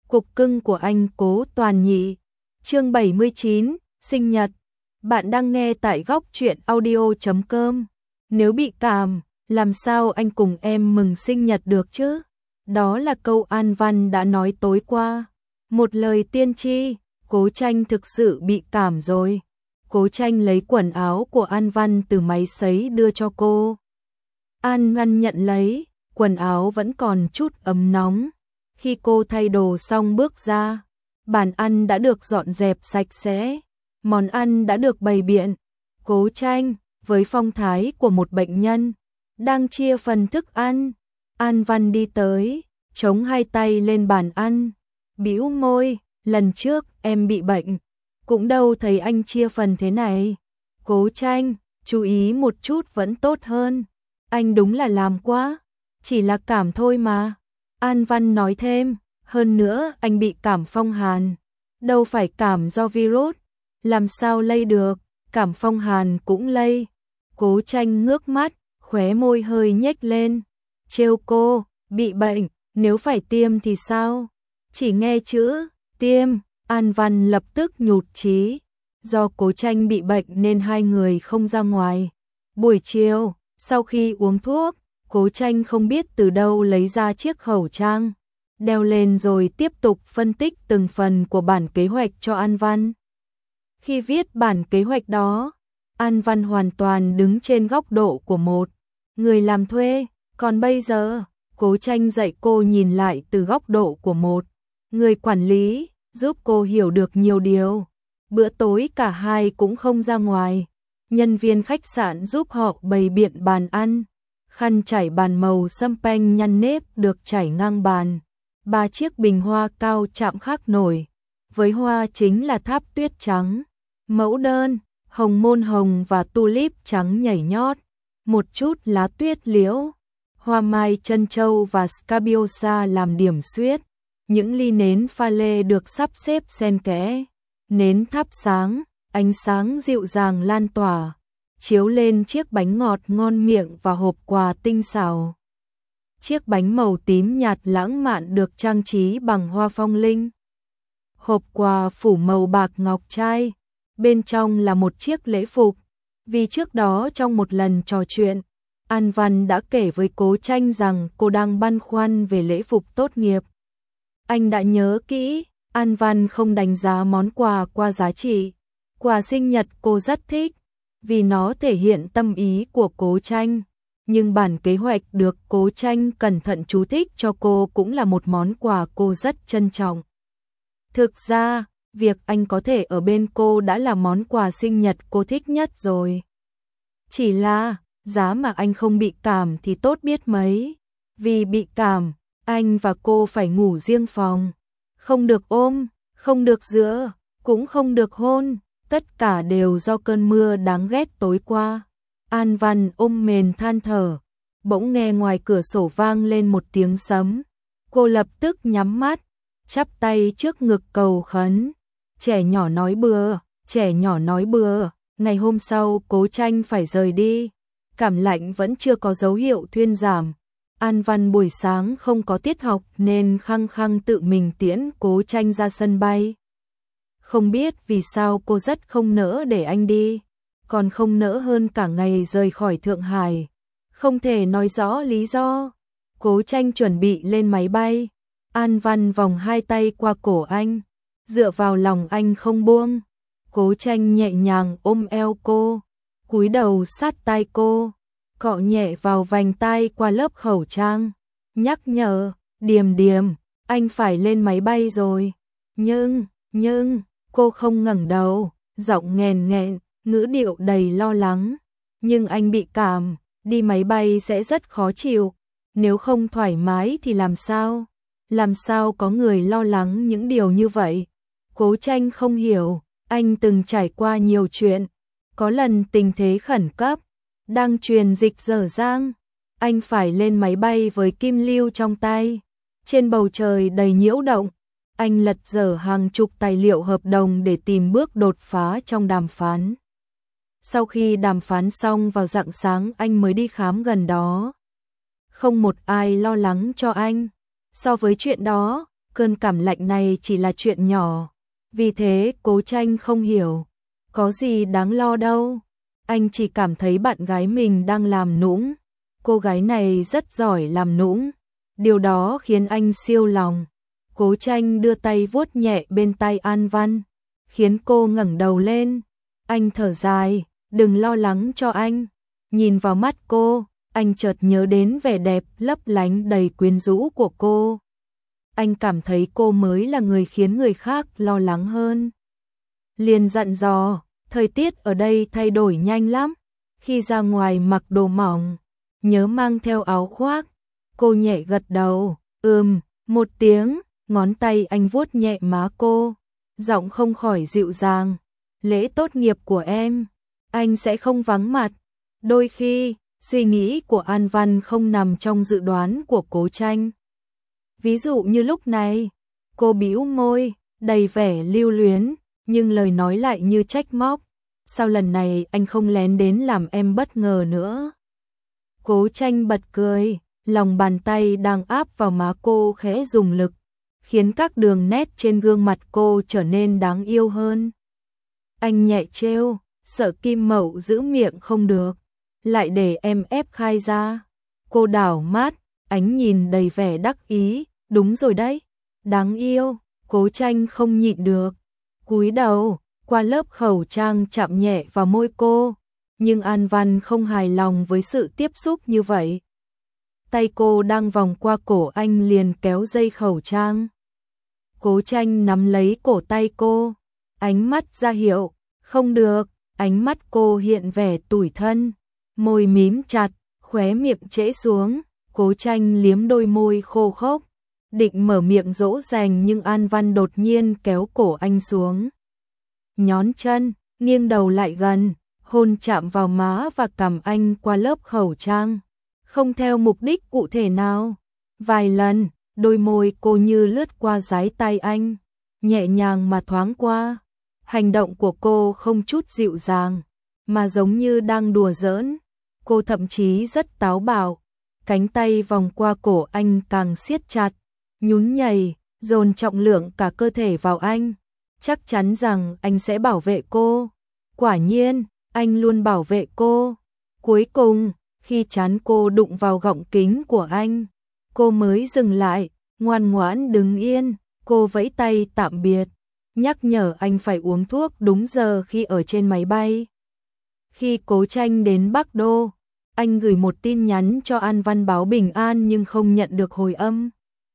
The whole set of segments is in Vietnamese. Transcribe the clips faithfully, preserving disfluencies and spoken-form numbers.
cục cưng của anh Cố Toàn Nhị. Chương bảy mươi chín, sinh nhật. Bạn đang nghe tại góc truyện audio chấm com. Nếu bị cảm, làm sao anh cùng em mừng sinh nhật được chứ? Đó là câu An Văn đã nói tối qua. Một lời tiên tri, Cố Tranh thực sự bị cảm rồi. Cố Tranh lấy quần áo của An Văn từ máy sấy đưa cho cô. An Văn nhận lấy, quần áo vẫn còn chút ấm nóng. Khi cô thay đồ xong bước ra, bàn ăn đã được dọn dẹp sạch sẽ, món ăn đã được bày biện. Cố Tranh, với phong thái của một bệnh nhân, đang chia phần thức ăn. An Văn đi tới, chống hai tay lên bàn ăn, bĩu môi, lần trước em bị bệnh, cũng đâu thấy anh chia phần thế này. Cố Tranh, chú ý một chút vẫn tốt hơn, anh đúng là làm quá, chỉ là cảm thôi mà. An Văn nói thêm, hơn nữa anh bị cảm phong hàn, đâu phải cảm do virus, làm sao lây được, cảm phong hàn cũng lây. Cố Tranh ngước mắt, khóe môi hơi nhếch lên, trêu cô, bị bệnh, nếu phải tiêm thì sao? Chỉ nghe chữ tiêm, An Văn lập tức nhụt chí. Do Cố Tranh bị bệnh nên hai người không ra ngoài. Buổi chiều, sau khi uống thuốc, Cố Tranh không biết từ đâu lấy ra chiếc khẩu trang, đeo lên rồi tiếp tục phân tích từng phần của bản kế hoạch cho An Văn. Khi viết bản kế hoạch đó, An Văn hoàn toàn đứng trên góc độ của một người làm thuê, còn bây giờ, Cố Tranh dạy cô nhìn lại từ góc độ của một người quản lý, giúp cô hiểu được nhiều điều. Bữa tối cả hai cũng không ra ngoài, nhân viên khách sạn giúp họ bày biện bàn ăn. Khăn trải bàn màu sâm panh nhăn nếp được trải ngang bàn. Ba chiếc bình hoa cao chạm khắc nổi, với hoa chính là tháp tuyết trắng, mẫu đơn, hồng môn hồng và tulip trắng nhảy nhót, một chút lá tuyết liễu, hoa mai trân châu và scabiosa làm điểm xuyết. Những ly nến pha lê được sắp xếp xen kẽ, nến thắp sáng, ánh sáng dịu dàng lan tỏa, chiếu lên chiếc bánh ngọt ngon miệng và hộp quà tinh xảo. Chiếc bánh màu tím nhạt lãng mạn được trang trí bằng hoa phong linh. Hộp quà phủ màu bạc ngọc trai, bên trong là một chiếc lễ phục. Vì trước đó trong một lần trò chuyện, An Văn đã kể với Cố Tranh rằng cô đang băn khoăn về lễ phục tốt nghiệp. Anh đã nhớ kỹ, An Văn không đánh giá món quà qua giá trị. Quà sinh nhật cô rất thích, vì nó thể hiện tâm ý của Cố Tranh. Nhưng bản kế hoạch được Cố Tranh cẩn thận chú thích cho cô cũng là một món quà cô rất trân trọng. Thực ra, việc anh có thể ở bên cô đã là món quà sinh nhật cô thích nhất rồi. Chỉ là, giá mà anh không bị cảm thì tốt biết mấy. Vì bị cảm, anh và cô phải ngủ riêng phòng. Không được ôm, không được dựa, cũng không được hôn. Tất cả đều do cơn mưa đáng ghét tối qua. An Văn ôm mền than thở, bỗng nghe ngoài cửa sổ vang lên một tiếng sấm. Cô lập tức nhắm mắt, chắp tay trước ngực cầu khấn. Trẻ nhỏ nói bừa, trẻ nhỏ nói bừa. Ngày hôm sau Cố Tranh phải rời đi, cảm lạnh vẫn chưa có dấu hiệu thuyên giảm. An Văn buổi sáng không có tiết học nên khăng khăng tự mình tiễn Cố Tranh ra sân bay. Không biết vì sao cô rất không nỡ để anh đi, còn không nỡ hơn cả ngày rời khỏi Thượng Hải. Không thể nói rõ lý do. Cố Tranh chuẩn bị lên máy bay. An Văn vòng hai tay qua cổ anh, dựa vào lòng anh không buông. Cố Tranh nhẹ nhàng ôm eo cô, cúi đầu sát tai cô, cọ nhẹ vào vành tai qua lớp khẩu trang, nhắc nhở, Điềm Điềm, anh phải lên máy bay rồi. Nhưng, nhưng, cô không ngẩng đầu, giọng nghèn nghẹn, ngữ điệu đầy lo lắng. Nhưng anh bị cảm, đi máy bay sẽ rất khó chịu, nếu không thoải mái thì làm sao? Làm sao có người lo lắng những điều như vậy? Cố Tranh không hiểu, anh từng trải qua nhiều chuyện. Có lần tình thế khẩn cấp, đang truyền dịch dở dang, anh phải lên máy bay với kim lưu trong tay. Trên bầu trời đầy nhiễu động, anh lật dở hàng chục tài liệu hợp đồng để tìm bước đột phá trong đàm phán. Sau khi đàm phán xong vào rạng sáng anh mới đi khám gần đó. Không một ai lo lắng cho anh. So với chuyện đó, cơn cảm lạnh này chỉ là chuyện nhỏ, vì thế Cố Tranh không hiểu, có gì đáng lo đâu. Anh chỉ cảm thấy bạn gái mình đang làm nũng, cô gái này rất giỏi làm nũng, điều đó khiến anh siêu lòng. Cố Tranh đưa tay vuốt nhẹ bên tai An Văn, khiến cô ngẩng đầu lên. Anh thở dài, đừng lo lắng cho anh. Nhìn vào mắt cô, anh chợt nhớ đến vẻ đẹp lấp lánh đầy quyến rũ của cô. Anh cảm thấy cô mới là người khiến người khác lo lắng hơn. Liền dặn dò, thời tiết ở đây thay đổi nhanh lắm, khi ra ngoài mặc đồ mỏng, nhớ mang theo áo khoác. Cô nhẹ gật đầu, ừm, một tiếng, ngón tay anh vuốt nhẹ má cô, giọng không khỏi dịu dàng. Lễ tốt nghiệp của em, anh sẽ không vắng mặt. Đôi khi, suy nghĩ của An Văn không nằm trong dự đoán của Cố Tranh. Ví dụ như lúc này, cô bĩu môi, đầy vẻ lưu luyến, nhưng lời nói lại như trách móc. Sao lần này anh không lén đến làm em bất ngờ nữa? Cố Tranh bật cười, lòng bàn tay đang áp vào má cô khẽ dùng lực, khiến các đường nét trên gương mặt cô trở nên đáng yêu hơn. Anh nhẹ trêu, sợ Kim Mậu giữ miệng không được, lại để em ép khai ra. Cô đảo mắt, ánh nhìn đầy vẻ đắc ý, đúng rồi đấy, đáng yêu. Cố Tranh không nhịn được, cúi đầu, qua lớp khẩu trang chạm nhẹ vào môi cô, nhưng An Văn không hài lòng với sự tiếp xúc như vậy. Tay cô đang vòng qua cổ anh liền kéo dây khẩu trang. Cố Tranh nắm lấy cổ tay cô, ánh mắt ra hiệu, không được. Ánh mắt cô hiện vẻ tủi thân, môi mím chặt, khóe miệng trễ xuống. Cố Tranh liếm đôi môi khô khốc, định mở miệng dỗ dành nhưng An Văn đột nhiên kéo cổ anh xuống. Nhón chân, nghiêng đầu lại gần, hôn chạm vào má và cằm anh qua lớp khẩu trang, không theo mục đích cụ thể nào. Vài lần, đôi môi cô như lướt qua dái tay anh, nhẹ nhàng mà thoáng qua. Hành động của cô không chút dịu dàng, mà giống như đang đùa giỡn. Cô thậm chí rất táo bạo, cánh tay vòng qua cổ anh càng siết chặt, nhún nhảy, dồn trọng lượng cả cơ thể vào anh, chắc chắn rằng anh sẽ bảo vệ cô. Quả nhiên, anh luôn bảo vệ cô. Cuối cùng, khi trán cô đụng vào gọng kính của anh, cô mới dừng lại, ngoan ngoãn đứng yên. Cô vẫy tay tạm biệt, nhắc nhở anh phải uống thuốc đúng giờ khi ở trên máy bay. Khi Cố Tranh đến Bắc Đô, anh gửi một tin nhắn cho An Văn báo bình an nhưng không nhận được hồi âm.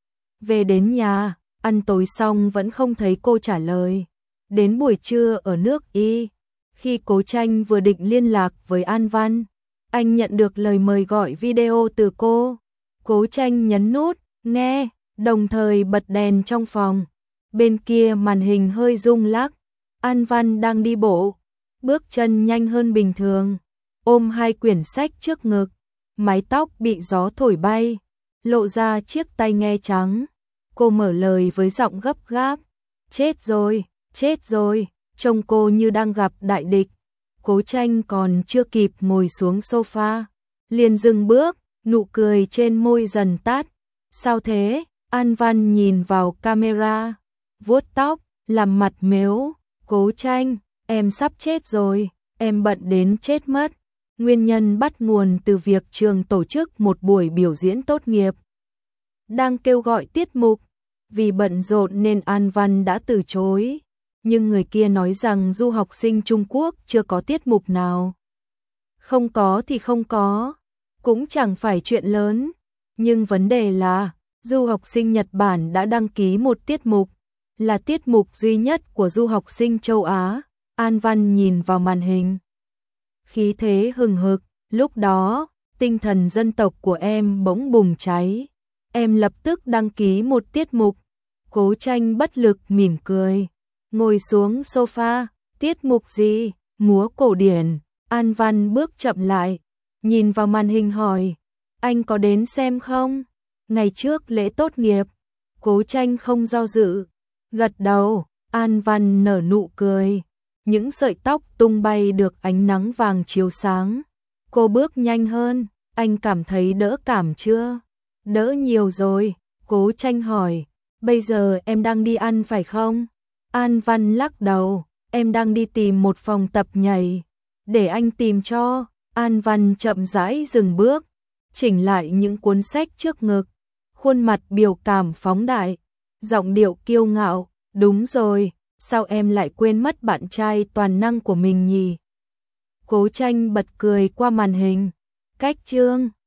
Về đến nhà, ăn tối xong vẫn không thấy cô trả lời. Đến buổi trưa ở nước Y, khi Cố Tranh vừa định liên lạc với An Văn, anh nhận được lời mời gọi video từ cô. Cố Tranh nhấn nút nghe, đồng thời bật đèn trong phòng. Bên kia màn hình hơi rung lắc, An Văn đang đi bộ, bước chân nhanh hơn bình thường, ôm hai quyển sách trước ngực, mái tóc bị gió thổi bay, lộ ra chiếc tai nghe trắng. Cô mở lời với giọng gấp gáp, chết rồi, chết rồi, trông cô như đang gặp đại địch. Cố Tranh còn chưa kịp ngồi xuống sofa, liền dừng bước, nụ cười trên môi dần tắt. Sao thế? An Văn nhìn vào camera, vuốt tóc, làm mặt mếu. Cố Tranh, em sắp chết rồi, em bận đến chết mất. Nguyên nhân bắt nguồn từ việc trường tổ chức một buổi biểu diễn tốt nghiệp, đang kêu gọi tiết mục. Vì bận rộn nên An Văn đã từ chối, nhưng người kia nói rằng du học sinh Trung Quốc chưa có tiết mục nào. Không có thì không có, cũng chẳng phải chuyện lớn, nhưng vấn đề là du học sinh Nhật Bản đã đăng ký một tiết mục, là tiết mục duy nhất của du học sinh châu Á. An Văn nhìn vào màn hình, khí thế hừng hực, lúc đó, tinh thần dân tộc của em bỗng bùng cháy. Em lập tức đăng ký một tiết mục. Cố Tranh bất lực mỉm cười, ngồi xuống sofa. Tiết mục gì? Múa cổ điển. An Văn bước chậm lại, nhìn vào màn hình hỏi, anh có đến xem không? Ngày trước lễ tốt nghiệp. Cố Tranh không do dự, gật đầu. An Văn nở nụ cười, những sợi tóc tung bay được ánh nắng vàng chiếu sáng. Cô bước nhanh hơn, anh cảm thấy đỡ cảm chưa? Đỡ nhiều rồi. Cố Tranh hỏi, bây giờ em đang đi ăn phải không? An Văn lắc đầu, em đang đi tìm một phòng tập nhảy. Để anh tìm cho. An Văn chậm rãi dừng bước, chỉnh lại những cuốn sách trước ngực, khuôn mặt biểu cảm phóng đại, giọng điệu kiêu ngạo, đúng rồi, sao em lại quên mất bạn trai toàn năng của mình nhỉ? Cố Tranh bật cười qua màn hình. Cách chương